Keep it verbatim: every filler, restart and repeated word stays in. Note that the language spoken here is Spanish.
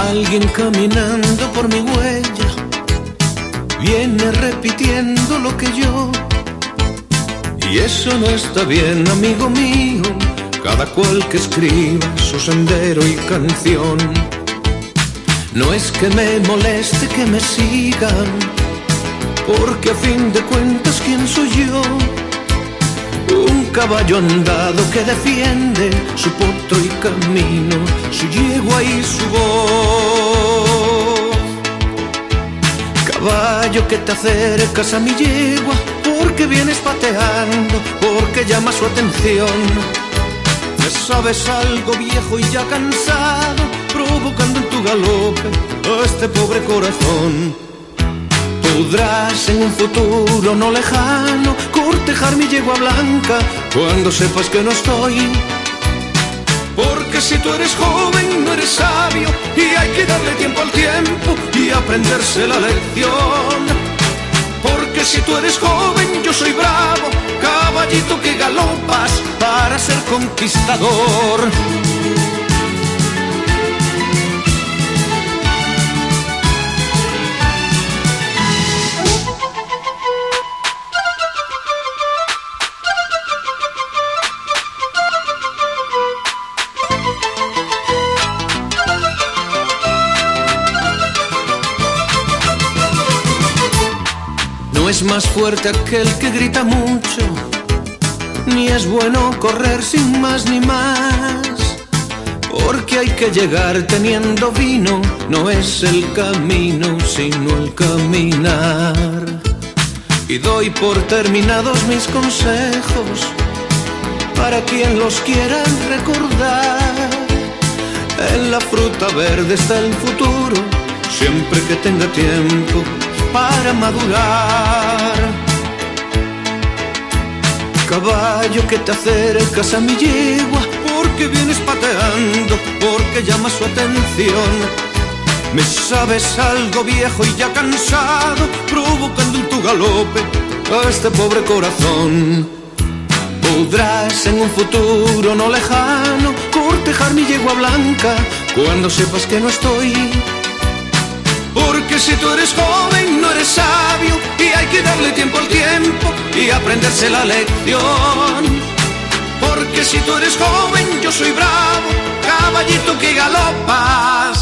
Alguien caminando por mi huella viene repitiendo lo que yo. Y eso no está bien, amigo mío. Cada cual que escriba su sendero y canción. No es que me moleste que me sigan, porque a fin de cuentas, ¿quién soy yo? Un caballo andado que defiende su potro y camino, su yegua y su voz. Caballo que te acercas a mi yegua, porque vienes pateando, porque llama su atención. Me sabes algo viejo y ya cansado, provocando en tu galope a este pobre corazón. Podrás en un futuro no lejano cortejar mi yegua blanca cuando sepas que no estoy. Porque si tú eres joven no eres sabio y hay que darle tiempo al tiempo y aprenderse la lección. Porque si tú eres joven yo soy bravo, caballito que galopas para ser conquistador. No es más fuerte aquel que grita mucho, ni es bueno correr sin más ni más. Porque hay que llegar teniendo vino, no es el camino sino el caminar. Y doy por terminados mis consejos para quien los quiera recordar. En la fruta verde está el futuro, siempre que tenga tiempo para madurar. Caballo que te acercas a mi yegua, porque vienes pateando, porque llama su atención. Me sabes algo viejo y ya cansado, provocando en tu galope a este pobre corazón. Podrás en un futuro no lejano cortejar mi yegua blanca cuando sepas que no estoy. Porque si tú eres joven no eres sabio y hay que darle tiempo al tiempo y aprenderse la lección. Porque si tú eres joven yo soy bravo, caballito que galopas